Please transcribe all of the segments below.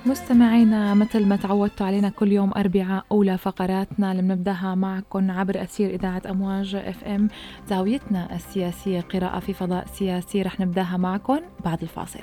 مستمعينا، مثل ما تعودتوا علينا كل يوم أربعاء أولى فقراتنا اللي بنبدأها معكم عبر أثير إذاعة أمواج اف ام زاويتنا السياسية، قراءة في فضاء سياسي. رح نبدأها معكم بعد الفاصل.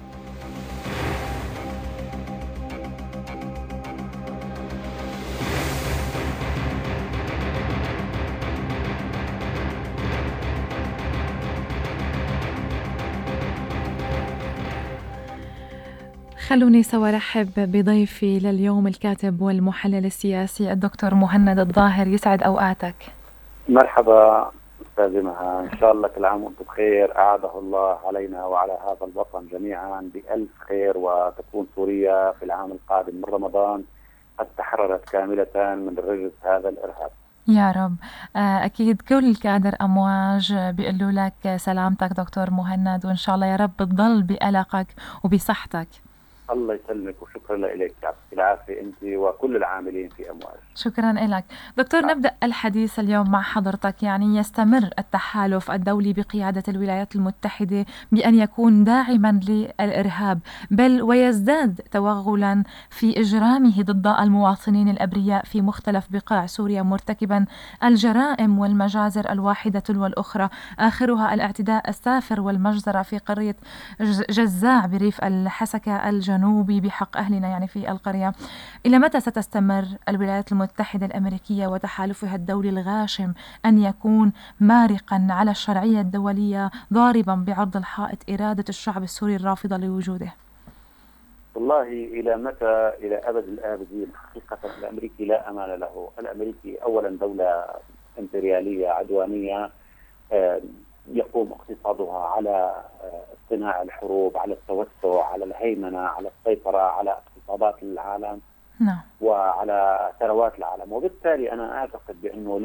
خلوني سوا رحب بضيفي لليوم الكاتب والمحلل السياسي الدكتور مهند الظاهر. يسعد أوقاتك. مرحبا أستاذ مها، إن شاء الله كل عام وأنتم بخير. أعاده الله علينا وعلى هذا الوطن جميعا بألف خير، وتكون سوريا في العام القادم من رمضان قد تحررت كاملة من رجس هذا الإرهاب يا رب. أكيد كل كادر أمواج بيقولوا لك سلامتك دكتور مهند، وإن شاء الله يا رب تضل بقلقك وبصحتك. الله يسلمك وشكرا لك، يعطيك العافية أنت وكل العاملين في أمواج. شكرا لك دكتور. نبدأ الحديث اليوم مع حضرتك. يعني يستمر التحالف الدولي بقيادة الولايات المتحدة بأن يكون داعما للإرهاب، بل ويزداد توغلا في إجرامه ضد المواطنين الأبرياء في مختلف بقاع سوريا، مرتكبا الجرائم والمجازر الواحدة والأخرى، آخرها الاعتداء السافر والمجزرة في قرية جزاع بريف الحسكة الجنوبي بحق أهلنا يعني في القرية. إلى متى ستستمر الولايات المتحدة الأمريكية وتحالفها الدولي الغاشم أن يكون مارقا على الشرعية الدولية، ضاربا بعرض الحائط إرادة الشعب السوري الرافضة لوجوده؟ والله إلى متى؟ إلى أبد الآبدين. حقيقة الأمريكي لا أمان له. الأمريكي أولا دولة إمبريالية عدوانية يقوم اقتصادها على اصطناع الحروب، على التوسع، على الهيمنة، على السيطرة على اقتصادات العالم وعلى ثروات العالم. وبالتالي أنا أعتقد بأنه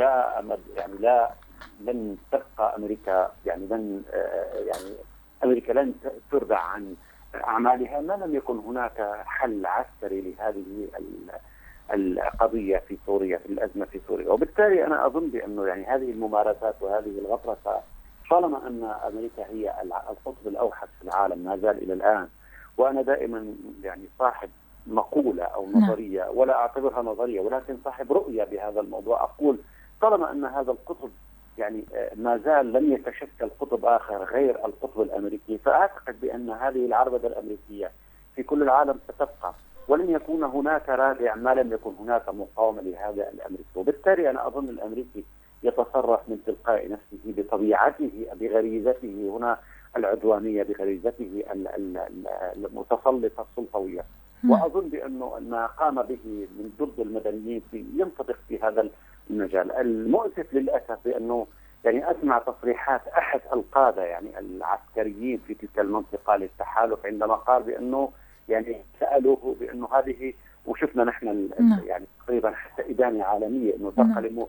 لن تبقى أمريكا، أمريكا لن ترضع عن أعمالها ما لم يكن هناك حل عسكري لهذه القضية في سوريا، في الأزمة في سوريا. وبالتالي أنا أظن بأنه هذه الممارسات وهذه الغطرسة، طالما أن أمريكا هي القطب الأوحد في العالم ما زال إلى الآن، وأنا دائما صاحب مقولة أو نظرية، ولا أعتبرها نظرية ولكن صاحب رؤية بهذا الموضوع. أقول طالما أن هذا القطب ما زال لم يتشكل قطب آخر غير القطب الأمريكي، فأعتقد بأن هذه العربدة الأمريكية في كل العالم ستبقى، ولن يكون هناك رادع ما لم يكن هناك مقاومة لهذا الأمريكي. وبالتالي أنا أظن الأمريكي يتصرف من تلقاء نفسه بطبيعته، بغريزته هنا العدوانية، بغريزته المتسلطة السلطوية. وأظن بأنه ما قام به من ضد المدنيين ينطبق في هذا المجال. المؤسف للأسف بأنه أسمع تصريحات أحد القادة العسكريين في تلك المنطقة للتحالف عندما قال بأنه سألوه بأنه هذه، وشفنا نحن تقريبا حتى إدانة عالمية أنه تقلموا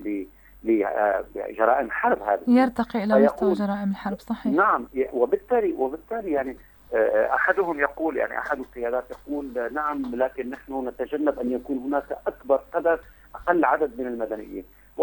لجرائم حرب، هذه يرتقي إلى مستوى جرائم الحرب. صحيح. نعم. وبالتالي أحدهم يقول أحد القيادات يقول نعم، لكن نحن نتجنب أن يكون هناك أقل عدد من المدنيين.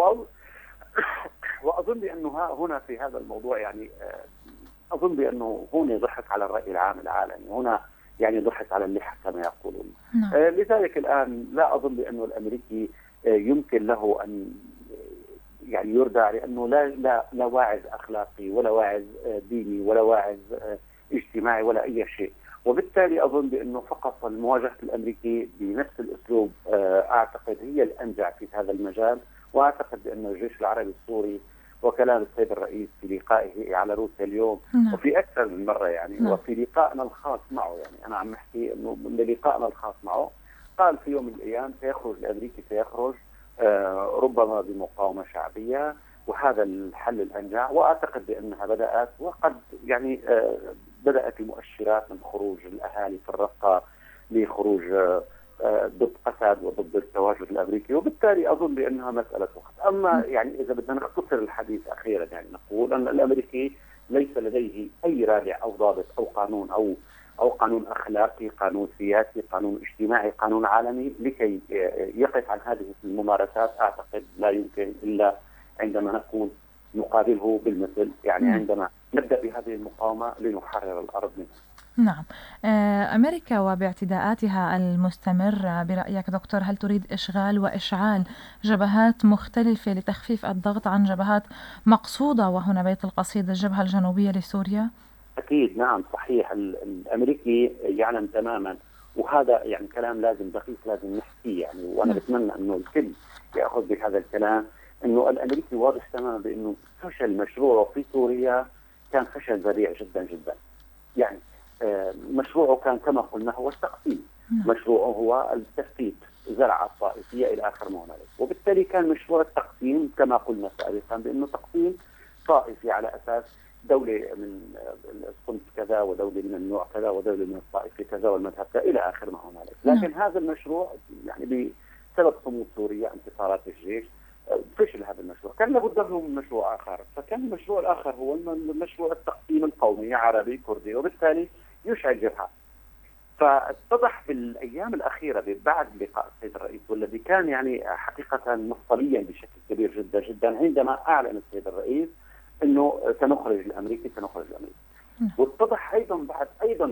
وأظن بأنه هنا في هذا الموضوع أظن بأنه هنا ضحك على الرأي العام العالمي، هنا ضحك على اللحى كما يقولون. لذلك الآن لا أظن بأنه الأمريكي يمكن له أن يردع، لأنه لا واعظ أخلاقي ولا واعظ ديني ولا واعظ اجتماعي ولا أي شيء. وبالتالي أظن بأنه فقط مواجهة الأمريكي بنفس الأسلوب أعتقد هي الأنجع في هذا المجال. وأعتقد بأن الجيش العربي السوري، وكلام السيد الرئيس في لقائه على روسيا اليوم وفي أكثر من مرة وفي لقائنا الخاص معه، أنا عم أحكي أنه من لقائنا الخاص معه قال في يوم من الأيام سيخرج الأمريكي، سيخرج ربما بمقاومة شعبية، وهذا الحل الأنجع. وأعتقد بأنها بدأت، وقد بدأت المؤشرات من خروج الأهالي في الرقة لخروج ضد أسد وضد التواجد الأمريكي. وبالتالي أظن بأنها مسألة وقت. أما إذا بدنا نختصر الحديث أخيرا نقول أن الأمريكي ليس لديه أي رادع أو ضابط أو قانون أو قانون أخلاقي، قانون سياسي، قانون اجتماعي، قانون عالمي لكي يقف عن هذه الممارسات. أعتقد لا يمكن إلا عندما نكون نقابله بالمثل، عندما نبدأ بهذه المقاومة لنحرر الأرض منها. نعم. أمريكا وباعتداءاتها المستمرة برأيك دكتور، هل تريد إشغال وإشعال جبهات مختلفة لتخفيف الضغط عن جبهات مقصودة، وهنا بيت القصيد الجبهة الجنوبية لسوريا؟ أكيد نعم صحيح. الأمريكي يعلم تماما، وهذا يعني كلام لازم دقيق لازم نحكيه يعني، وأنا بتمنى أنه الكل يأخذ بهذا الكلام، أنه الأمريكي واضح تماما بأنه فشل مشروعه في سوريا كان فشل ذريع جدا جدا. يعني مشروعه كان كما قلنا هو التقسيم، مشروعه هو التفتيت، زرع الطائفية إلى آخر ما هنالك، وبالتالي كان مشروع التقسيم كما قلنا سابقا بأنه تقسيم طائفي على أساس دولة من الصنف كذا، ودولة من النوع كذا، ودولة من الطائفة كذا، والمذهب كذا إلى آخر ما هنالك. لكن هذا المشروع يعني بسبب صمود سوريا، انتصارات الجيش، فشل هذا المشروع. كان لابد له من مشروع آخر، فكان المشروع الآخر هو مشروع التقسيم القومي عربي كردي، وبالتالي يشعل جبهة. فاتضح في الأيام الأخيرة بعد لقاء السيد الرئيس، والذي كان يعني حقيقة مفصليا بشكل كبير جدا جدا، عندما أعلن السيد الرئيس أنه سنخرج الأمريكي. واتضح أيضا بعد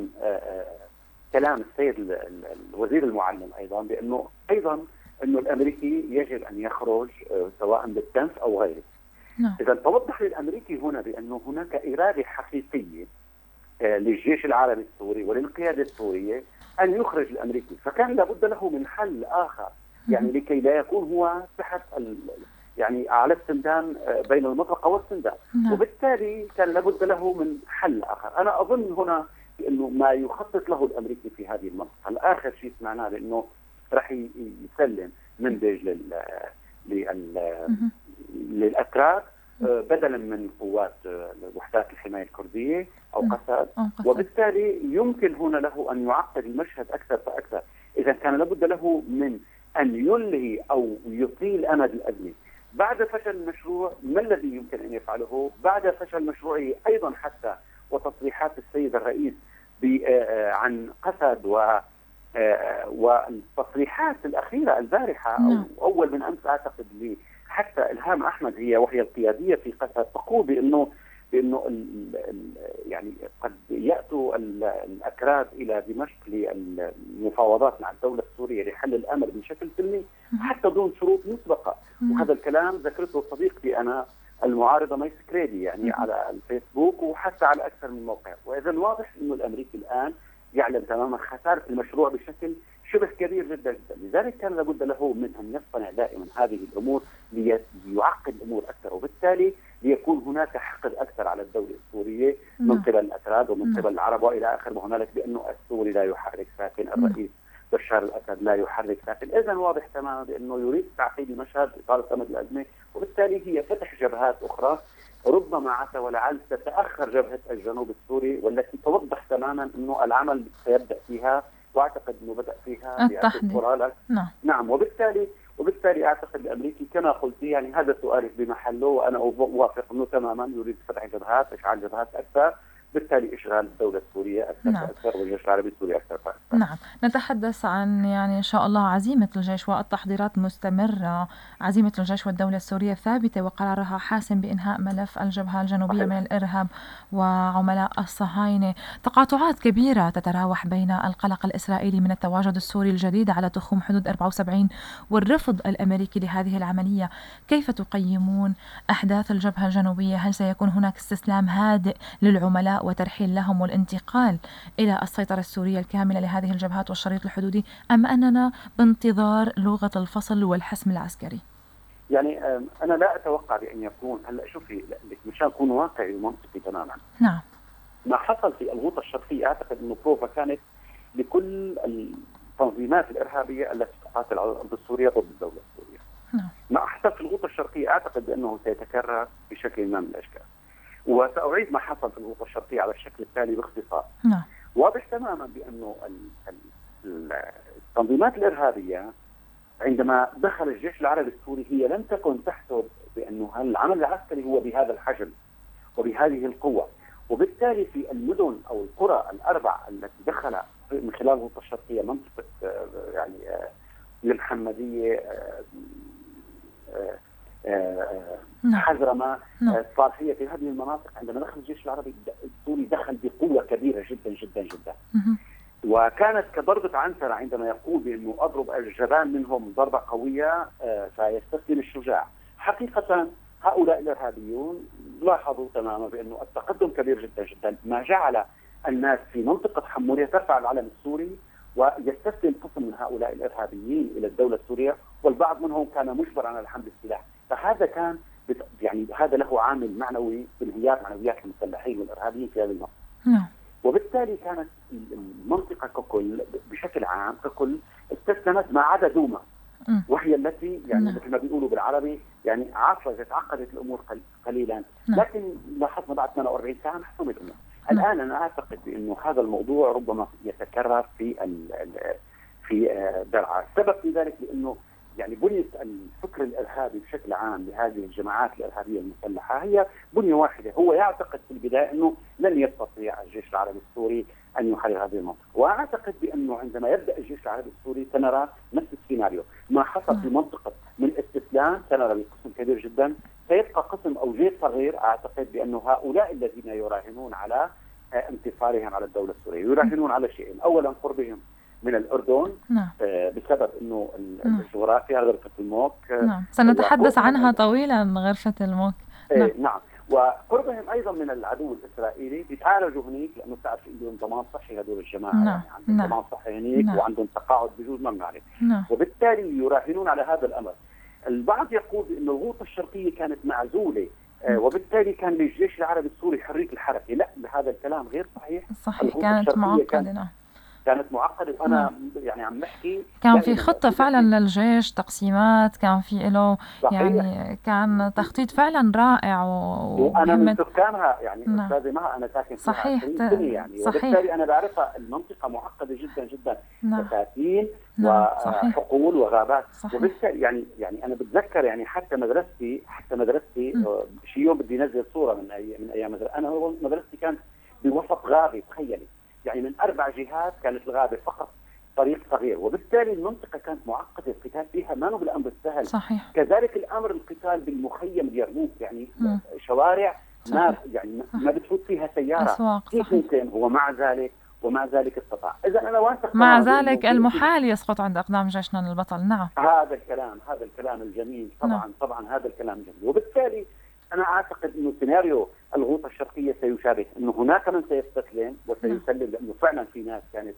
كلام السيد الوزير المعلم أيضا بأنه أنه الأمريكي يجب أن يخرج سواء بالتنف أو غيره. إذا توضح للأمريكي هنا بأنه هناك إرادة حقيقية للجيش العربي السوري وللقيادة السورية أن يخرج الأمريكي، فكان لابد له من حل آخر يعني لكي لا يكون هو تحت يعني على السندان بين المطرقة والسندان. وبالتالي كان لابد له من حل آخر. أنا أظن هنا بأنه ما يخطط له الأمريكي في هذه المنطقة، الآخر شيء سمعناه بأنه رح يسلم منبج للأتراك بدلا من قوات وحدات الحماية الكردية أو قسد، وبالتالي يمكن هنا له أن يعقد المشهد أكثر فأكثر. إذا كان لابد له من أن يلهي أو يطيل أمد الأزمة بعد فشل المشروع. ما الذي يمكن أن يفعله بعد فشل مشروعه أيضا؟ حتى وتصريحات السيد الرئيس عن قسد والتصريحات الأخيرة البارحة أو أول من أمس أعتقد لي حتى إلهام أحمد وهي القيادية في قسد تقول بأنه يعني قد يأتوا الأكراد إلى دمشق للمفاوضات مع الدولة السورية لحل الأمر بشكل سلمي حتى دون شروط مسبقة. وهذا الكلام ذكرته صديقتي أنا المعارضة ميس كريدي يعني على الفيسبوك وحتى على أكثر من موقع. وإذا واضح أنه الأمريكي الآن يعلم تماما خسارة المشروع بشكل شبه كبير جدا جدا. لذلك كان لابد له من أن يصطنع دائما هذه الأمور ليعقد الأمور أكثر، وبالتالي ليكون هناك حقد أكثر على الدولة السورية من قبل الأتراك ومن قبل العرب وإلى آخر ما هنالك، بأنه السوري لا يحرك ساكن، الرئيس بشار الأسد لا يحرك ساكن. إذن واضح تماما بأنه يريد تعقيد المشهد إطالة أمد الأزمة، وبالتالي هي فتح جبهات أخرى ربما عسى ولعل تتأخر جبهة الجنوب السوري، والتي توضح تماما أنه العمل سيبدأ فيها، واعتقد انه بدأ فيها التحديد. نعم. وبالتالي اعتقد الامريكي كما قلت يعني هذا سؤالك بمحله، وانا اوافق انه تماما يريد فتح جبهات، اشعال جبهات اكثر، بالتالي اشغال الدوله السوريه اكثر فاكثر والجيش العربي السوري اكثر فاكثر. نعم، نتحدث عن يعني ان شاء الله عزيمه الجيش والتحضيرات مستمره، عزيمه الجيش والدوله السوريه ثابته وقرارها حاسم بانهاء ملف الجبهه الجنوبيه من الارهاب وعملاء الصهاينه. تقاطعات كبيره تتراوح بين القلق الاسرائيلي من التواجد السوري الجديد على تخوم حدود 74 والرفض الامريكي لهذه العمليه. كيف تقيمون احداث الجبهه الجنوبيه؟ هل سيكون هناك استسلام هادئ للعملاء وترحيل لهم والانتقال إلى السيطرة السورية الكاملة لهذه الجبهات والشريط الحدودي، أم أننا بانتظار لغة الفصل والحسم العسكري؟ يعني أنا لا أتوقع بأن يكون هلا شوفي مشان أكون واقعي ومنطقي تماما. نعم. ما حصل في الغوطة الشرقية أعتقد أنه بروفا كانت لكل التنظيمات الإرهابية التي تقاتل على الأرض السورية ضد الدولة السورية. نعم. ما حصل في الغوطة الشرقية أعتقد بأنه سيتكرر بشكل ما من الأشكال. وسأعيد ما حصل في الغوطة الشرقية على الشكل التالي باختصار. نعم. واضح تماما بأنه التنظيمات الإرهابية عندما دخل الجيش العربي السوري هي لم تكن تحسب بأنه العمل العسكري هو بهذا الحجم وبهذه القوة، وبالتالي في المدن أو القرى الأربع التي دخل من خلال الغوطة الشرقية منطقة يعني المحمدية حزرما، الصالحية في هذه المناطق. عندما دخل الجيش العربي السوري دخل بقوة كبيرة جدا جدا جدا، وكانت كضربة عنترة عندما يقول بأنه أضرب الجبان منهم ضربة قوية فيستسلم الشجاع. حقيقة هؤلاء الإرهابيون لاحظوا تماما بأنه التقدم كبير جدا جدا، ما جعل الناس في منطقة حمورية ترفع العلم السوري ويستسلم قسم من هؤلاء الإرهابيين إلى الدولة السورية، والبعض منهم كان مجبر على الحمل السلاح. فهذا كان يعني هذا له عامل معنوي بانهيار معنويات المسلحين والإرهابيين في هذه المنطقة. وبالتالي كانت المنطقة ككل بشكل عام ككل استسلمت ما عدا دوما، وهي التي يعني مثل ما بيقولوا بالعربي يعني عقدت الأمور قليلا، لكن لاحظنا بعد 48 ساعة محسومة الأمور. الآن أنا أعتقد بأنه هذا الموضوع ربما يتكرر في درعا. السبب في ذلك لأنه يعني بنية الفكر الإرهابي بشكل عام لهذه الجماعات الإرهابية المسلحة هي بنية واحدة. هو يعتقد في البداية أنه لن يستطيع الجيش العربي السوري أن يحرر هذه المنطقة، وأعتقد بأنه عندما يبدأ الجيش العربي السوري سنرى نفس السيناريو. ما حصل في منطقة من استسلام سنرى بقسم كبير جدا، سيبقى قسم أو جيش صغير. أعتقد بأنه هؤلاء الذين يراهنون على انتصارهم على الدولة السورية يراهنون على شيئين: أولا قربهم من الأردن بسبب أنه الجغرافيا غرفة الموك، سنتحدث عنها طويلا غرفة الموك. نعم، وقربهم أيضا من العدو الإسرائيلي. بيتعالجوا هنيك لأنه تعرف عندهم ضمان صحي هذول الجماعة، يعني عندهم ضمان صحي هنيك وعندهم تقاعد بجوز ما بنعرف، وبالتالي يراهنون على هذا الأمر. البعض يقول بأنه الغوطة الشرقية كانت معزولة وبالتالي كان للجيش العربي السوري حرية الحركة. لا، هذا الكلام غير صحيح. صحيح، كانت معقدة. كانت معقدة، وأنا يعني عم نحكي كان في خطة فعلا للجيش، تقسيمات كان في له، يعني كان تخطيط فعلا رائع وأنا من سكانها يعني أستاذي معها، أنا ساكن فيها 20 سنة يعني، وبالتالي أنا بعرفها. المنطقة معقدة جدا جدا، بساتين وحقول وغابات. وبالتالي يعني أنا بتذكر يعني حتى مدرستي شي يوم بدي نزل صورة من أيام مدرستي. أنا مدرستي كانت بوسط غابة، تخيلي، يعني من 4 جهات كانت الغابة فقط طريق صغير، وبالتالي المنطقة كانت معقدة. القتال فيها ما هو بالأمر السهل. صحيح. كذلك الأمر القتال بالمخيم اليرموك، يعني شوارع ما يعني ما بتفوت فيها سيارة. كيف ممكن؟ ومع ذلك استطاع. إذا أنا واثق مع ذلك المحال يسقط عند أقدام جيشنا البطل. نعم، هذا الكلام الجميل. طبعا هذا الكلام جميل. وبالتالي أنا أعتقد إنه سيناريو الغوطة الشرقية سيشابه، إنه هناك من سيستسلم وسيسلم، لأنه فعلا في ناس كانت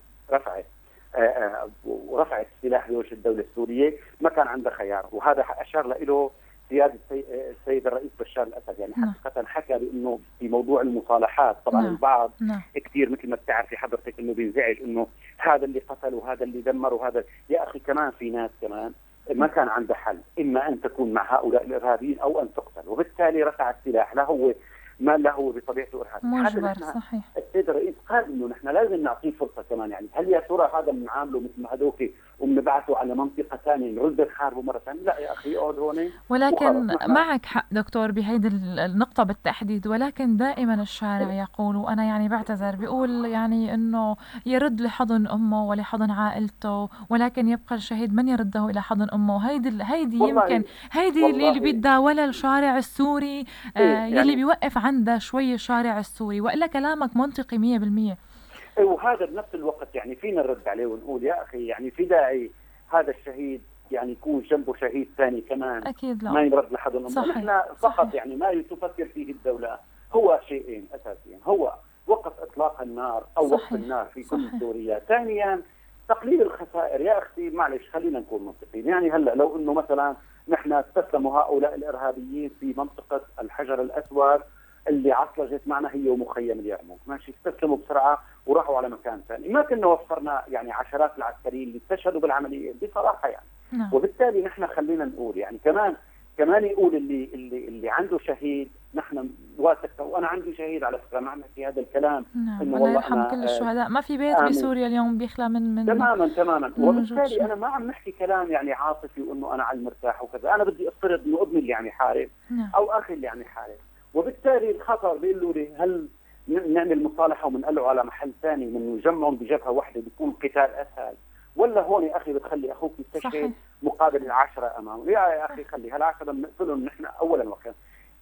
رفعت سلاح جيش الدولة السورية، ما كان عندها خيار. وهذا أشار له سيادة السيد الرئيس بشار الأسد، يعني حقيقة حكى بأنه في موضوع المصالحات. طبعا البعض كثير مثل ما بتعرفي حضرتك إنه بينزعج إنه هذا اللي قتل وهذا اللي دمر وهذا. يا أخي كمان في ناس كمان ما كان عنده حل، إما أن تكون مع هؤلاء الإرهابيين أو أن تقتل، وبالتالي رفع السلاح. لا هو ما له بطبيعته إرهابي. مجبر. صحيح. السيد الرئيس قال إنه نحن لازم نعطيه فرصة كمان. يعني هل يا ترى هذا بنعامله مثل ما هذوك وبنبعثه على منطقة ثانية نرد نحاربه مرة ثانية؟ لا يا أخي، اقعد هون. ولكن معك حق دكتور بهيدي النقطة بالتحديد، ولكن دائما الشارع يقول، وأنا يعني بعتذر، بيقول يعني إنه يرد لحضن أمه ولحضن عائلته، ولكن يبقى الشهيد من يرده إلى حضن أمه. هيدي يمكن هيدي اللي بيتداولها الشارع السوري، يلي بيوقف عنده شوي الشارع السوري، وإلا كلامك منطقي 100%. وهذا بنفس الوقت يعني فينا نرد عليه ونقول يا أخي يعني في داعي هذا الشهيد يعني يكون جنبه شهيد ثاني كمان. أكيد لا. ما يرد لحد نحن فقط يعني ما تفكر فيه الدولة هو شيئين أساسيين: هو وقف إطلاق النار أو وقف النار في كل سوريا. ثانيا تقليل الخسائر. يا أختي معلش خلينا نكون منطقيين، يعني هلأ لو إنه مثلا نحن استسلموا هؤلاء الإرهابيين في منطقة الحجر الأسود اللي عصلجت معنا هي ومخيم اليرموك، ماشي، استسلموا بسرعة وراحوا على مكان ثاني، ما كنا وفرنا يعني عشرات العسكريين اللي استشهدوا بالعملية بصراحة يعني. وبالتالي نحن خلينا نقول يعني كمان يقول اللي عنده شهيد نحن واثق، وانا عندي شهيد على فكره، معنى في هذا الكلام انه والله يرحم كل الشهداء. ما في بيت بسوريا اليوم بيخلى من تماما. وبالتالي انا ما عم نحكي كلام يعني عاطفي وانه انا على المرتاح وكذا. انا بدي افترض انه ابني اللي عم يحارب او اخي اللي عم يحارب، وبالتالي الخطر بيقولوا لي هل نعمل مصالحه ومنقلعه على محل ثاني من نجمعهم بجبهه واحده بيكون قتال اسهل، ولا هون يا اخي بتخلي اخوك يستشهد مقابل 10 امامه؟ يا اخي خلي هال10 بنقتلهم نحن اولا وخيرا.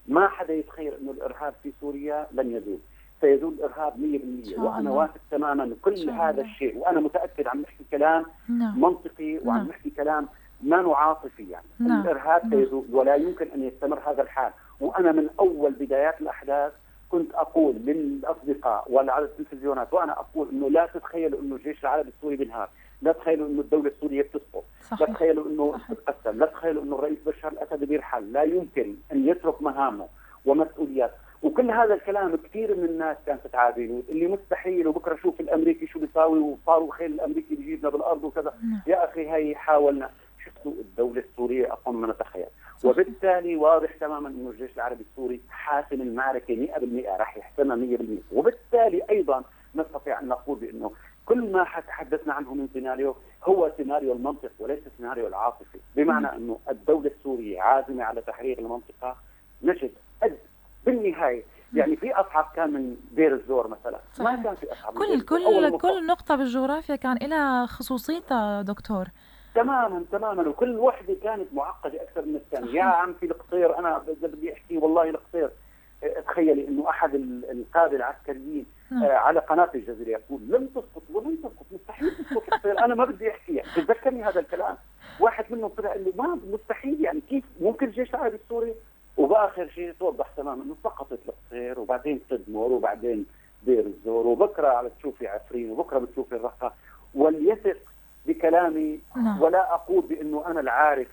ما حدا يتخيل انه الارهاب في سوريا لن يزول، سيزول الارهاب 100%. وانا واثق تماما كل هذا الشيء، وانا متاكد عم نحكي كلام منطقي وعم نحكي كلام ما عاطفي يعني. الارهاب سيزول ولا يمكن ان يستمر هذا الحال. وانا من اول بدايات الاحداث كنت اقول للاصدقاء وعلى التلفزيونات، وانا اقول انه لا تتخيلوا انه الجيش العربي السوري بينهار، لا تخيلوا انه الدوله السوريه بتسقط، لا تخيلوا انه تتقسم، لا تخيلوا انه الرئيس بشار الاسد بيرحل، لا يمكن ان يترك مهامه ومسؤوليات. وكل هذا الكلام كثير من الناس كانت تعابينه اللي مستحيل، وبكره شوف الامريكي شو بيساوي، وصاروا خيل الامريكي بيجيبنا بالارض وكذا. يا اخي هي حاولنا، شفتوا الدوله السوريه اقوى ما نتخيل. وبالتالي واضح تماما انه الجيش العربي السوري حاسم المعركه 100%، راح يحسمها 100%. وبالتالي ايضا نستطيع ان نقول بانه كل ما تحدثنا عنه من سيناريو هو سيناريو المنطق وليس سيناريو العاطفي، بمعنى انه الدوله السوريه عازمه على تحرير المنطقه. نجد بالنهايه يعني في اصحاب كان من دير الزور مثلا، ما كان في اصحاب. كل نقطه بالجغرافيا كان لها خصوصيتها دكتور. تماما وكل وحده كانت معقده اكثر من الثانيه. يا عم في القصير، انا بدي احكي والله القصير، تخيلي انه احد القاده العسكريين على قناه الجزيره يقول لم تسقط ولن تسقط، مستحيل تسقط القصير. انا ما بدي احكي يعني، تذكرني هذا الكلام. واحد منهم طلع قال لي ما مستحيل، يعني كيف ممكن الجيش العربي السوري؟ وباخر شيء توضح تماما انه سقطت القصير، وبعدين تدمر، وبعدين دير الزور، وبكره على تشوفي عفرين، وبكره بتشوفي الرقه. وليثق بكلامي ولا اقول بانه انا العارف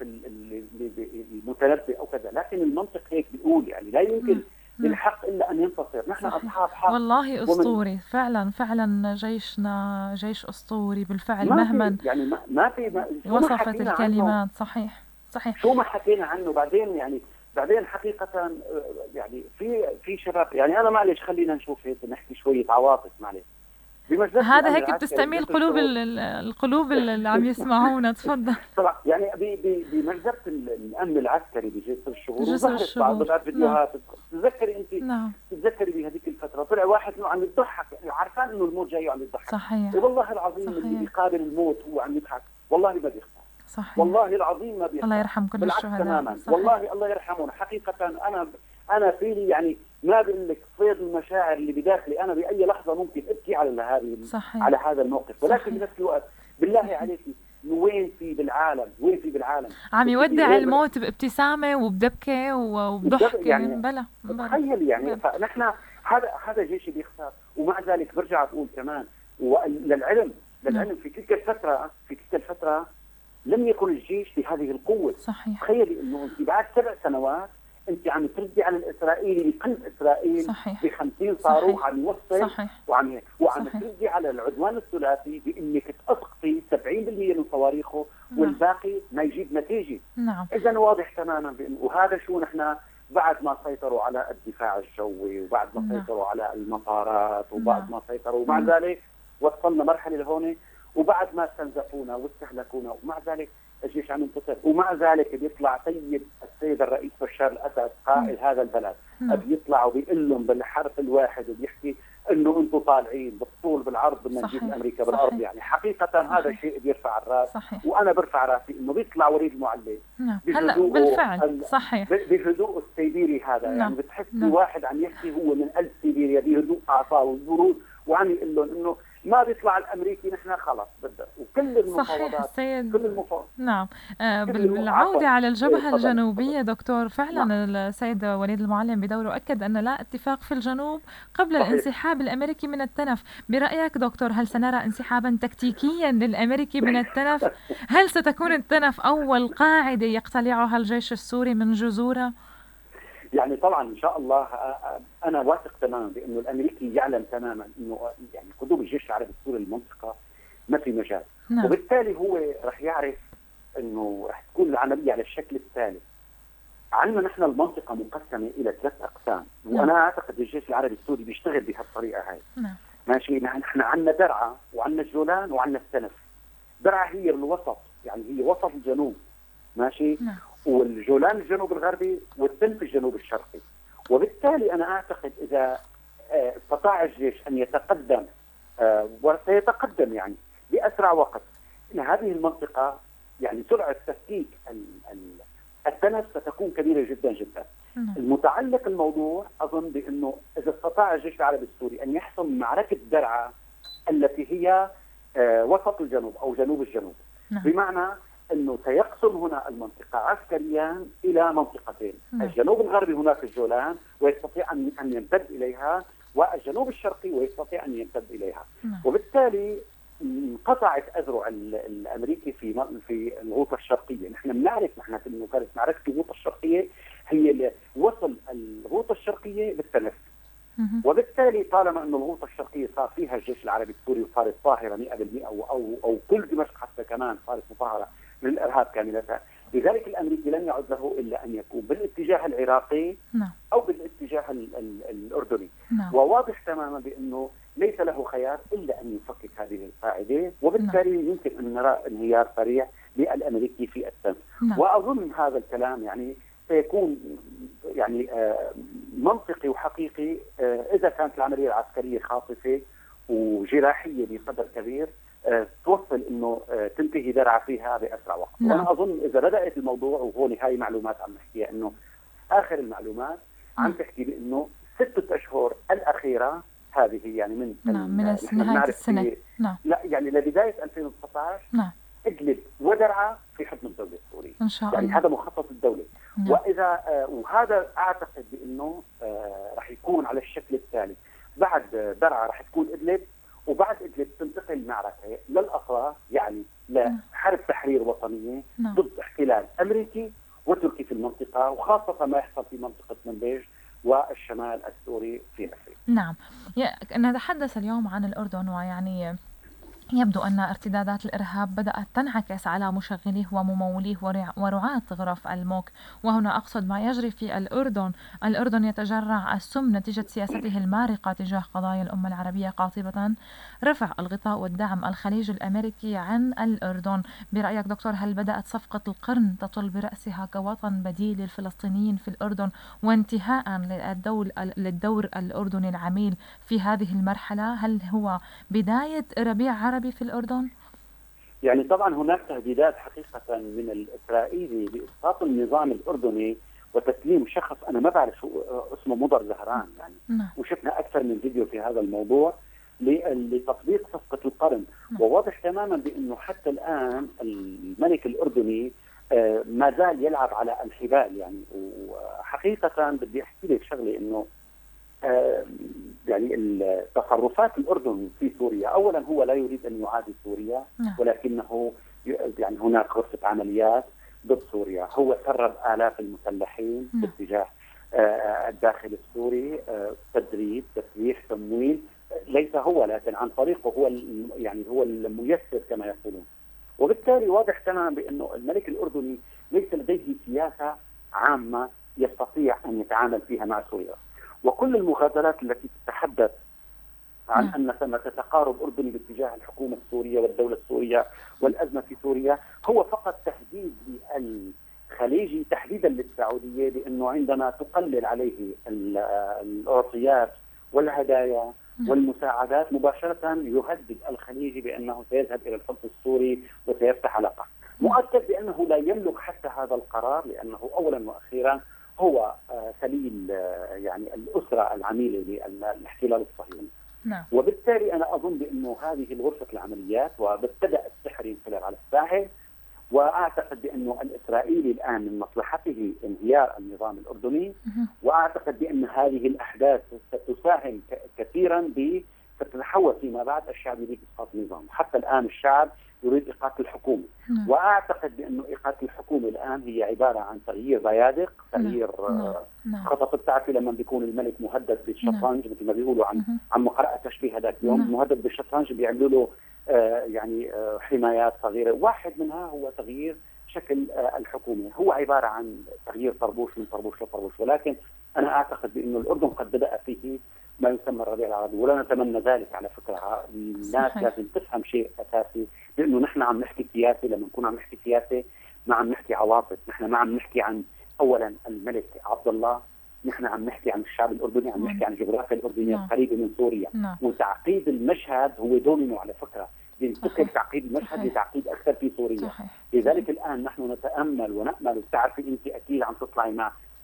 المتنبئ او كذا، لكن المنطق هيك بيقول يعني لا يمكن للحق الا ان ينتصر. نحن اصحاب حق والله اسطوري فعلا جيشنا جيش اسطوري بالفعل. مهما يعني ما في وصفت الكلمات. صحيح شو ما حكينا عنه. بعدين حقيقه يعني في شباب، يعني انا معلش خلينا نشوف هيك نحكي شويه عواطف معلش. هذا هيك بتستميل القلوب اللي عم يسمعونا. تفضل. طبعا يعني بمجزرة الامن العسكري بجسر الشهور ظهرت بعض الفيديوهات. تتذكري انت؟ تتذكري بهذيك الفتره طلع واحد انه عم يضحك، يعني عارفان انه الموت جاي وعم يضحك. صحيح. والله العظيم اللي بيقابل الموت هو عم يضحك والله ما بيخسر. صحيح. والله العظيم ما بيخسر. الله يرحم كل الشهداء تماما. والله الله يرحمهم. حقيقه انا فيني يعني ما بقول لك صيد المشاعر اللي بداخلي، انا باي لحظه ممكن ابكي على هذا الموقف. ولكن بنفس الوقت بالله عليك وين في بالعالم عم يودع الموت بابتسامه وبدبكه وبضحك يعني بلا تخيل يعني. فنحن هذا جيش بيخسر. ومع ذلك برجع اقول كمان للعلم في تلك الفتره لم يكن الجيش بهذه القوه. صحيح. تخيلي انه انت بعد 7 سنوات انت عم تردي على الاسرائيلي بقلب اسرائيل ب 50 صاروخ عم يوصل وعم تردي على العدوان الثلاثي بانك تسقطي 70% من صواريخه والباقي ما يجيب نتيجه. اذا واضح تماما وهذا شو نحن بعد ما سيطروا على الدفاع الجوي، وبعد ما سيطروا على المطارات، وبعد ما سيطروا، ومع ذلك وصلنا مرحله لهون، وبعد ما استنزفونا واستهلكونا، ومع ذلك الجيش عم ينتصر. ومع ذلك بيطلع السيد الرئيس بشار الاسد قائد هذا البلد بيطلع وبيقول لهم بالحرف الواحد وبيحكي انه انتم طالعين بالطول بالعرض بدنا نجيب امريكا بالارض. يعني حقيقه هذا الشيء بيرفع الراس. وانا برفع راسي انه بيطلع وليد المعلم هلا بالفعل صحيح بهدوء السيبيري هذا. يعني بتحسي واحد عم يحكي هو من قلب سيبيريا بهدوء اعصابه والبرود، وعم يقول لهم انه ما بيطلع الامريكي نحن خلص بدنا. وكل المفاوضات السيد. كل المفاوضات بالعودة على الجبهة الجنوبية دكتور، فعلا السيد وليد المعلم بدوره أكد أن لا اتفاق في الجنوب قبل الانسحاب الأمريكي من التنف. برأيك دكتور هل سنرى انسحابا تكتيكيا للأمريكي من التنف؟ هل ستكون التنف أول قاعدة يقتلعها الجيش السوري من جذورها؟ يعني طبعا ان شاء الله انا واثق تماما بانه الامريكي يعلم تماما انه يعني قدوم الجيش العربي السوري للمنطقه ما في مجال. وبالتالي هو رح يعرف انه رح تكون العمليه على الشكل التالي. عندنا نحن المنطقه مقسمه الى 3 اقسام، وانا اعتقد الجيش العربي السوري بيشتغل بهالطريقه هاي. ماشي. نحن عندنا درعا وعندنا الجولان وعندنا التنف. درعا هي الوسط، يعني هي وسط الجنوب. ماشي. والجولان الجنوب الغربي والتنف الجنوب الشرقي. وبالتالي أنا أعتقد إذا استطاع الجيش أن يتقدم وسيتقدم يعني بأسرع وقت إن هذه المنطقة، يعني سرعة تفكيك التنف ستكون كبيرة جدا جدا. المتعلق الموضوع أظن بأنه إذا استطاع الجيش العربي السوري أن يحسم معركة درعا التي هي وسط الجنوب أو جنوب الجنوب، بمعنى أنه سيقسم هنا المنطقة عسكريا إلى منطقتين، الجنوب الغربي هناك الجولان ويستطيع أن يمتد إليها، والجنوب الشرقي ويستطيع أن يمتد إليها. وبالتالي انقطعت أذرع الأمريكي في الغوطة الشرقية. نحن بنعرف أنه كانت معركة الغوطة الشرقية هي اللي وصل الغوطة الشرقية للتنف، وبالتالي طالما أن الغوطة الشرقية صار فيها الجيش العربي السوري وصارت طاهرة 100% أو كل دمشق حتى كمان صارت مطهرة من الإرهاب كاملة، لذلك الأمريكي لم يعد له إلا أن يكون بالاتجاه العراقي أو بالاتجاه الأردني. وواضح تماما بأنه ليس له خيار إلا أن يفكك هذه القاعدة، وبالتالي يمكن أن نرى انهيار سريع للأمريكي في التنف. وأظن هذا الكلام يعني سيكون يعني منطقي وحقيقي إذا كانت العملية العسكرية خاطفة وجراحية بقدر كبير توصل انه تنتهي درعا فيها باسرع وقت. وانا اظن اذا بدات الموضوع، وهون هاي معلومات عم نحكيها، انه اخر المعلومات عم تحكي بانه 6 اشهر الاخيره هذه يعني من نهايه السنه لا يعني لبدايه 2019 ادلب ودرعا في حضن الدوله السوريه ان شاء الله. يعني هذا مخطط الدوله. واذا وهذا اعتقد بانه راح يكون على الشكل التالي: بعد درعا راح تكون ادلب، وبعد ادلب تنتقل المعركه للاطراف، يعني لحرب تحرير وطنيه ضد احتلال امريكي وتركي في المنطقه، وخاصه ما يحصل في منطقه منبج والشمال السوري في مصر. نعم، نتحدث اليوم عن الأردن، ويعني يبدو أن ارتدادات الإرهاب بدأت تنعكس على مشغليه ومموليه ورعاة غرف الموك، وهنا أقصد ما يجري في الأردن. الأردن يتجرع السم نتيجة سياسته المارقة تجاه قضايا الأمة العربية، قاطبة رفع الغطاء والدعم الخليجي الأمريكي عن الأردن. برأيك دكتور، هل بدأت صفقة القرن تطل برأسها كوطن بديل للفلسطينيين في الأردن، وانتهاء للدور الأردني العميل في هذه المرحلة؟ هل هو بداية ربيع عربي في الأردن؟ يعني طبعا هناك تهديدات حقيقة من الإسرائيلي بإسقاط النظام الأردني وتسليم شخص أنا ما بعرف شو اسمه، مضر زهران يعني. وشفنا أكثر من فيديو في هذا الموضوع لتطبيق صفقة القرن. وواضح تماما بأنه حتى الآن الملك الأردني ما زال يلعب على الحبال يعني. وحقيقة بدي أحكي لك شغلة، إنه يعني تصرفات الأردن في سوريا، أولا هو لا يريد أن يعادي سوريا، ولكنه يعني هناك غرفة عمليات ضد سوريا. هو سرب آلاف المسلحين باتجاه الداخل السوري، تدريب، تسليح، تمويل، ليس هو لكن عن طريقه هو يعني هو الميسر كما يقولون. وبالتالي واضح تماما بأنه الملك الأردني ليس لديه سياسة عامة يستطيع أن يتعامل فيها مع سوريا. وكل المغادرات التي تتحدث عن أن ثمة تقارب أردني باتجاه الحكومة السورية والدولة السورية والأزمة في سوريا هو فقط تهديد للخليجي، تحديدا للسعودية، بأنه عندما تقلل عليه الأعطيات والهدايا والمساعدات مباشرة يهدد الخليجي بأنه سيذهب إلى الحلف السوري وسيفتح علاقة. مؤكد بأنه لا يملك حتى هذا القرار، لأنه أولا وأخيرا هو سليل يعني الأسرة العميلة للاحتلال الصهيوني. وبالتالي أنا أظن بأنه هذه الغرفة العمليات وبدأ السحر ينقلب على الساحل. وأعتقد بأنه الإسرائيلي الآن من مصلحته انهيار النظام الأردني، وأعتقد بأن هذه الأحداث ستساهم كثيرا ستتحول فيما بعد الشعب يريد إسقاط النظام. حتى الآن الشعب يريد إسقاط الحكومة. وأعتقد بأنه إسقاط الحكومة الآن هي عبارة عن تغيير بيادق، تغيير خطط. بتعرفي لما بيكون الملك مهدد بالشطرنج مثل ما بيقولوا، عم قرأ تشبيه هذاك اليوم، مهدد بالشطرنج بيعملوا له يعني حمايات صغيرة. واحد منها هو تغيير شكل الحكومة، هو عبارة عن تغيير طربوش من طربوش لطربوش. ولكن أنا أعتقد بأنه الأردن قد بدأ فيه ما يسمى الربيع العربي، ولا نتمنى ذلك على فكرة. الناس لازم تفهم شيء أساسي، لأنه نحن عم نحكي سياسة. لما نكون عم نحكي سياسة ما عم نحكي عواطف. نحن ما عم نحكي عن أولا الملك عبد الله، نحن عم نحكي عن الشعب الأردني، عم نحكي عن الجغرافيا الأردنية القريبة من سوريا. وتعقيد المشهد هو دومينو على فكرة، بينتقل تعقيد المشهد لتعقيد أكثر في سوريا. لذلك الآن نحن نتأمل ونأمل. وتعرفي أنت أكيد عم تطلعي مع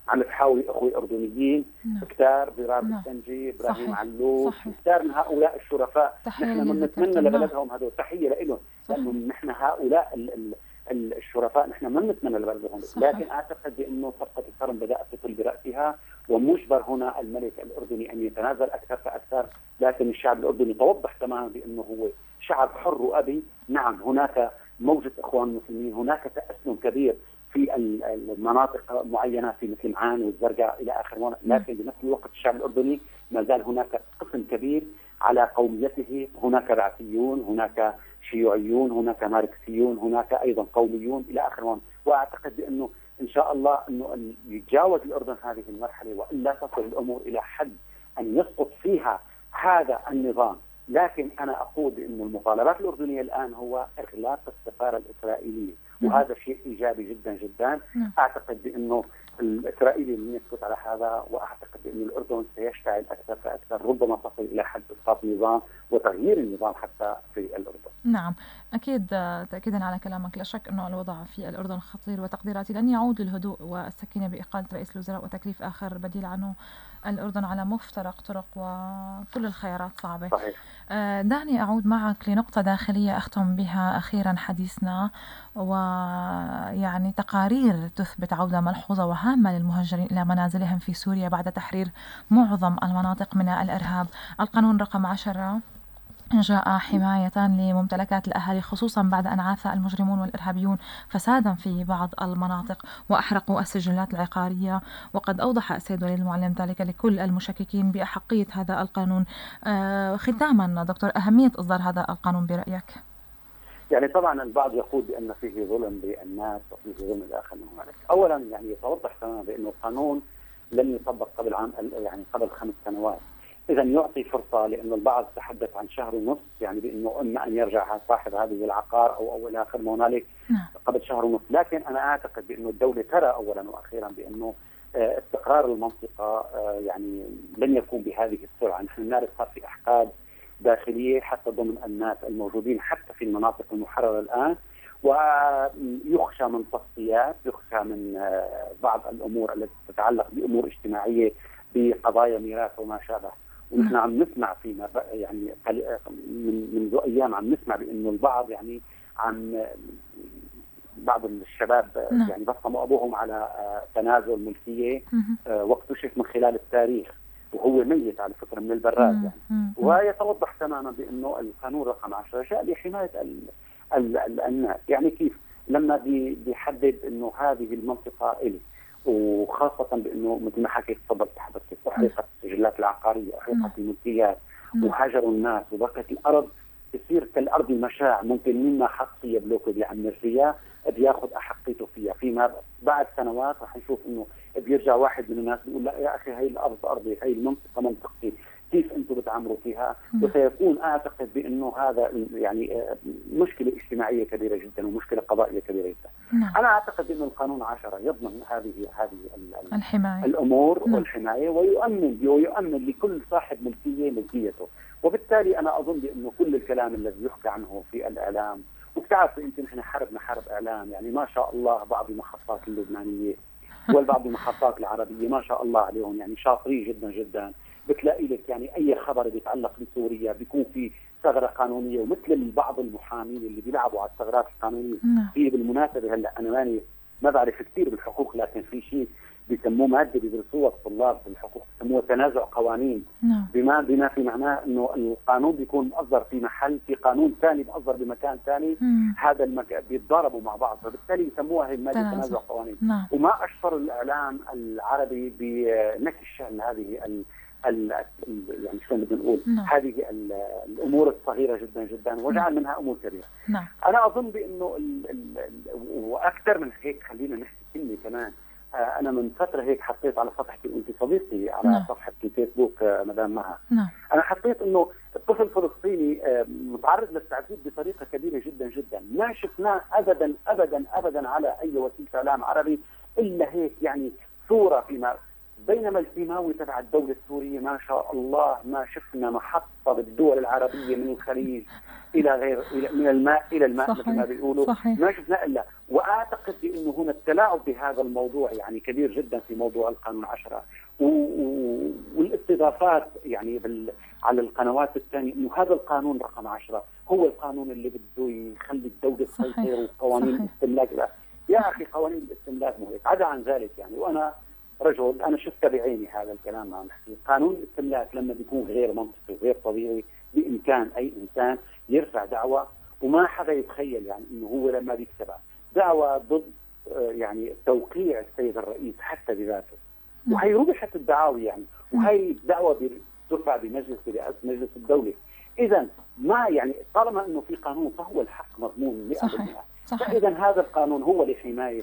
عم تحاول اخوي اردنيين كثار، ضراب السنجي، ابراهيم علوش، كثار من هؤلاء الشرفاء نحن بنتمنى لبلدهم هذول، تحيه لهم، لانه نحن هؤلاء الشرفاء نحن ما نتمنى لبلدهم، لكن اعتقد بانه صفقه القرن بدات تطل براسها، ومجبر هنا الملك الاردني ان يتنازل اكثر فاكثر، لكن الشعب الاردني توضح تماما بانه هو شعب حر وابي. نعم هناك موجة اخوان المسلمين، هناك تأسلم كبير في المناطق معينة في مثل معان والزرقاء الى اخره، لكن بنفس الوقت الشعب الاردني ما زال هناك قسم كبير على قوميته، هناك بعثيون، هناك شيوعيون، هناك ماركسيون، هناك ايضا قوميون الى اخره، واعتقد بانه ان شاء الله انه يتجاوز الاردن هذه المرحله والا تصل الامور الى حد ان يسقط فيها هذا النظام. لكن انا اقول بانه المطالبات الاردنيه الان هو اغلاق السفاره الاسرائيليه، وهذا شيء ايجابي جدا جدا. اعتقد بانه الاسرائيلي لن يسكت على هذا، واعتقد بان الاردن سيشتعل اكثر فاكثر، ربما تصل الى حد اسقاط النظام وتغيير النظام حتى في الاردن. نعم اكيد، تاكيدا على كلامك، لا شك انه الوضع في الاردن خطير، وتقديراتي لن يعود للهدوء والسكينه باقاله رئيس الوزراء وتكليف اخر بديل عنه الأردن على مفترق طرق، وكل الخيارات صعبة. صحيح. دعني أعود معك لنقطة داخلية أختم بها أخيرا حديثنا، ويعني تقارير تثبت عودة ملحوظة وهامة للمهاجرين إلى منازلهم في سوريا بعد تحرير معظم المناطق من الإرهاب. القانون رقم 10 جاء حماية لممتلكات الأهالي، خصوصا بعد أن عاث المجرمون والإرهابيون فسادا في بعض المناطق وأحرقوا السجلات العقارية. وقد أوضح السيد وليد المعلم ذلك لكل المشككين بأحقية هذا القانون. ختاما دكتور، أهمية إصدار هذا القانون برأيك؟ يعني طبعا البعض يقول بأن فيه ظلم بالناس وفيه ظلم الآخر من هناك. أولا يعني يتوضح تماما بأنه القانون لم يطبق قبل قبل 5 سنوات. إذا يعطي فرصة، لأن البعض تحدث عن شهر ونصف، يعني بأنه إما أن يرجع صاحب هذه العقار أو إلى آخر ما هنالك قبل شهر ونصف. لكن أنا أعتقد بأنه الدولة ترى أولا وأخيرا بأنه استقرار المنطقة يعني لن يكون بهذه السرعة. نحن نعرف صار في أحقاد داخلية حتى ضمن الناس الموجودين حتى في المناطق المحررة الآن، ويخشى من تصفيات، يخشى من بعض الأمور التي تتعلق بأمور اجتماعية بقضايا ميراث وما شابه. ونحن عم نسمع فيما يعني منذ أيام عم نسمع بأنه البعض يعني بعض الشباب يعني بصموا أبوهم على تنازل ملكية واكتشف من خلال التاريخ وهو ميت على فكرة من البراز يعني. ويتوضح تماما بأنه القانون رقم 10 جاء لحماية الناس. يعني كيف لما بيحدد أنه هذه المنطقة إلي، وخاصة بأنه مثل ما حكيت تفضلت حضرتك، أحرقت السجلات العقارية، أحرقت الملكيات، وهاجروا الناس، وبقت الأرض تصير كالأرض المشاع، ممكن مما حق فيها بلوك بيعمر فيها بياخذ أحقيته فيها. فيما بعد سنوات رح نشوف إنه بيرجع واحد من الناس بيقول لا يا أخي هاي الأرض أرضي، هاي المنطقة منطقتي، كيف أنتم بتعمروا فيها؟ وسيكون أعتقد بأنه هذا يعني مشكلة اجتماعية كبيرة جدا ومشكلة قضائية كبيرة جدا. أنا أعتقد أن القانون 10 يضمن هذه الحماية. الأمور والحماية، ويؤمن لكل صاحب ملكيته. وبالتالي أنا أظن بأنه كل الكلام الذي يحكى عنه في الإعلام، وبتعرف يمكن احنا حرب إعلام، يعني ما شاء الله بعض المحطات اللبنانية والبعض المحطات العربية ما شاء الله عليهم يعني شاطرين جدا جدا. بتلاقي لك يعني أي خبر بيتعلق بسوريا بيكون في ثغرة قانونية، ومثل بعض المحامين اللي بيلعبوا على الثغرات القانونية. في بالمناسبة هلا أنا ما بعرف كثير بالحقوق، لكن في شيء بيسموه مادة بيدرسوها الطلاب في الحقوق بيسموه تنازع قوانين. بما في معناه انه القانون بيكون مصدر في محل، في قانون ثاني مصدر بمكان ثاني، هذا المكان بيتضاربوا مع بعض، فبالتالي يسموها هي مادة تنازع قوانين. وما اشطر الاعلام العربي بنكش شأن هذه يعني شلون بدنا نقول هذه الامور الصغيره جدا جدا، وجعل منها امور كبيره. انا اظن بانه واكثر من هيك، خلينا نحكي كلمه كمان. أنا من فترة هيك حطيت على صفحتي، وأنت صديقتي على صفحة الفيسبوك مدام مها، أنا حطيت إنه الطفل الفلسطيني متعرض للتعذيب بطريقة كبيرة جدا جدا، ما شفناه أبدا أبدا أبدا على أي وسيلة إعلام عربي إلا هيك يعني صورة فيما بينما الكيماوي تبع الدولة السورية ما شاء الله ما شفنا محطة بالدول العربية من الخليج إلى غير من الماء إلى الماء مثل ما بيقولوا، ما شفنا إلا. وأعتقد بأنه هنا التلاعب بهذا الموضوع يعني كبير جدا في موضوع القانون 10 والاستضافات يعني على القنوات الثانية، إنه هذا القانون رقم 10 هو القانون اللي بده يخلي الدولة تسيطر وقوانين الاستملاك. يا أخي قوانين الاستملاك مو هيك، عدا عن ذلك يعني. وأنا رجل أنا شفت بعيني هذا الكلام عم بحكي. قانون الاستملاك لما بيكون غير منطقي غير طبيعي بإمكان أي إنسان يرفع دعوة، وما حدا يتخيل يعني إنه هو لما بيكتبها دعوة ضد يعني توقيع السيد الرئيس حتى بذاته، وهي ربحت الدعاوي يعني، وهي الدعوة ترفع برئاسة مجلس الدولة. إذا ما يعني طالما إنه في قانون فهو الحق مضمون 100%. فإذا هذا القانون هو لحماية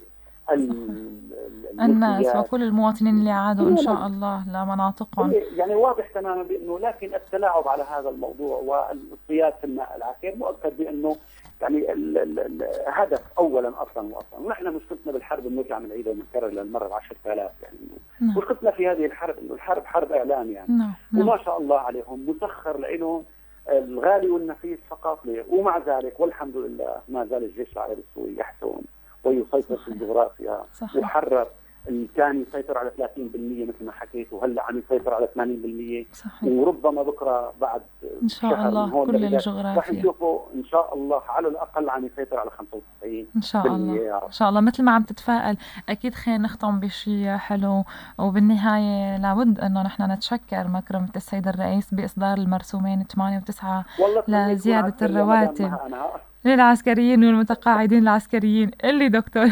الناس وكل المواطنين اللي عادوا إن شاء الله لمناطقهم. يعني واضح تماما بأنه لكن التلاعب على هذا الموضوع والصياد في الماء العكر مؤكد بأنه يعني الهدف أولا أصلا وأصلا. ونحن مشكلتنا بالحرب بنرجع من عيدها ونكرر للمرة 10,000 يعني. مشكلتنا في هذه الحرب إنه الحرب حرب إعلام يعني. وما شاء الله عليهم مسخر لهم الغالي والنفيس فقط ليه. ومع ذلك والحمد لله ما زال الجيش العربي السوري يحسن ويسيطر في الجغرافيا، وحرر كان يسيطر على 30% مثل ما حكيت، وهلا عم يسيطر على 80%. وربما بكره بعد ان شاء الله كل الجغرافيا رح نشوفه ان شاء الله على الاقل عم يسيطر على 95% ان شاء الله. ان شاء الله مثل ما عم تتفائل اكيد خير نختم بشيء حلو. وبالنهايه لابد انه نحن نتشكر مكرمه السيد الرئيس باصدار المرسومين 8 و9 لزياده الرواتب للعسكريين والمتقاعدين العسكريين. اللي دكتور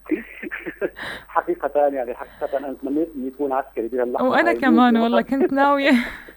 حقيقة يعني حقيقة أنا تمنيت إني أكون عسكري بهاللحظة، وأنا كمان والله كنت ناوية.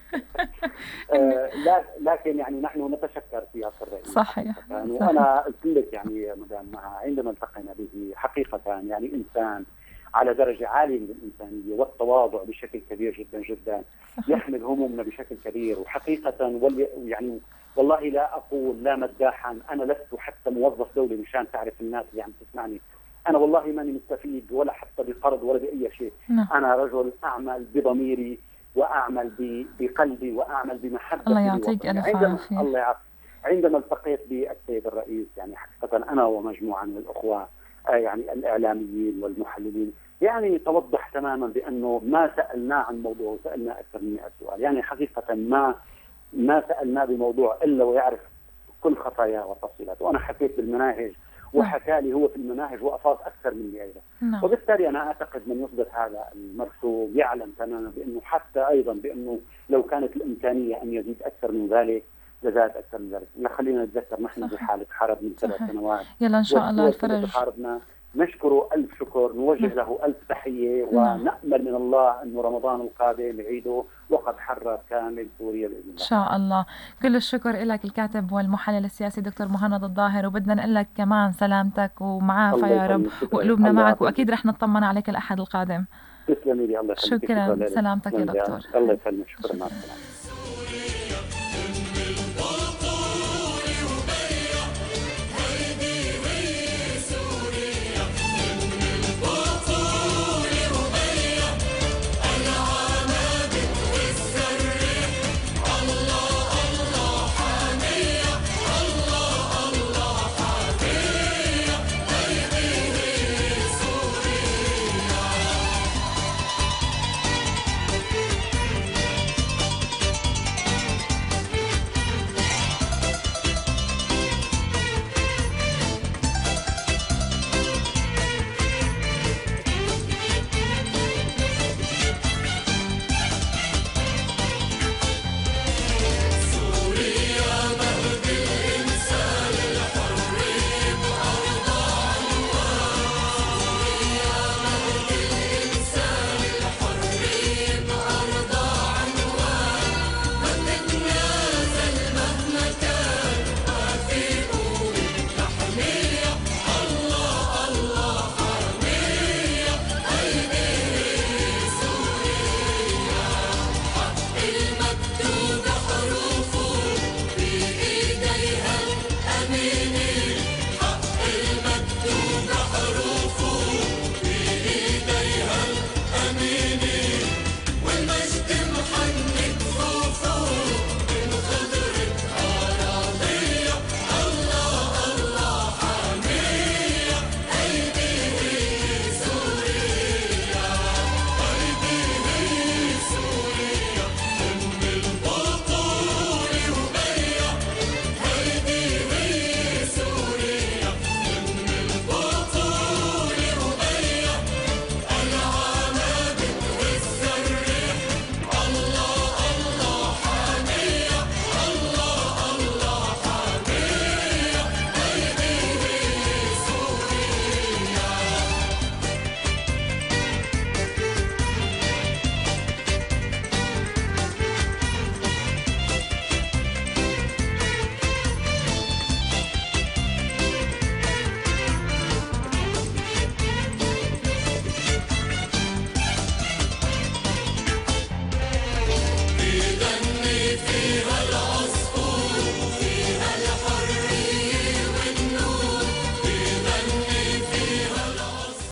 لكن يعني نحن نتشكر سيادة الرئيس. صحيح. وأنا قلت لك يعني مدام عندما التقينا به حقيقة يعني إنسان على درجة عالية من الإنسانية والتواضع بشكل كبير جدا جدا. يحمل همومنا بشكل كبير. وحقيقة يعني والله لا أقول لا مداحا، أنا لست حتى موظف دولي مشان تعرف الناس اللي عم تسمعني، أنا والله ماني مستفيد ولا حتى بقرض ولا بأي شيء. أنا رجل أعمل بضميري وأعمل بقلبي وأعمل بمحبة. الله يعطيك ألف عافية. الله يعافيك. عندما التقيت بالسيد الرئيس يعني حقيقة أنا ومجموعة من الأخوة يعني الإعلاميين والمحللين يعني توضح تماما بأنه ما سألناه عن موضوع، سألنا أكثر من 100 سؤال. يعني حقيقة ما سألناه بموضوع إلا ويعرف كل خطاياه وتفصيلاته. وأنا حكيت بالمناهج وحكى لي هو في المناهج وأفاض أكثر مني أيضا. وبالتالي أنا أعتقد من يصدر هذا المرسوم يعلم تماما بأنه حتى أيضا بأنه لو كانت الإمكانية أن يزيد أكثر من ذلك لزاد أكثر من ذلك. خلينا نتذكر نحن بحالة حرب من 7 سنوات. يلا إن شاء الله الفرج. حاربنا نشكره ألف شكر، نوجه له ألف تحية، ونأمل من الله أنه رمضان القادم يعيده وقد حرر كامل سوريا بإذن الله. إن شاء الله. كل الشكر لك الكاتب والمحلل السياسي دكتور مهند الظاهر، وبدنا نقول لك كمان سلامتك ومعافى يا رب، وقلوبنا معك، وأكيد رح نطمن عليك الأحد القادم. تسلمي لي. الله يخليك. شكرا. سلامتك يا دكتور. الله يسلمك. شكرا. مع السلامة.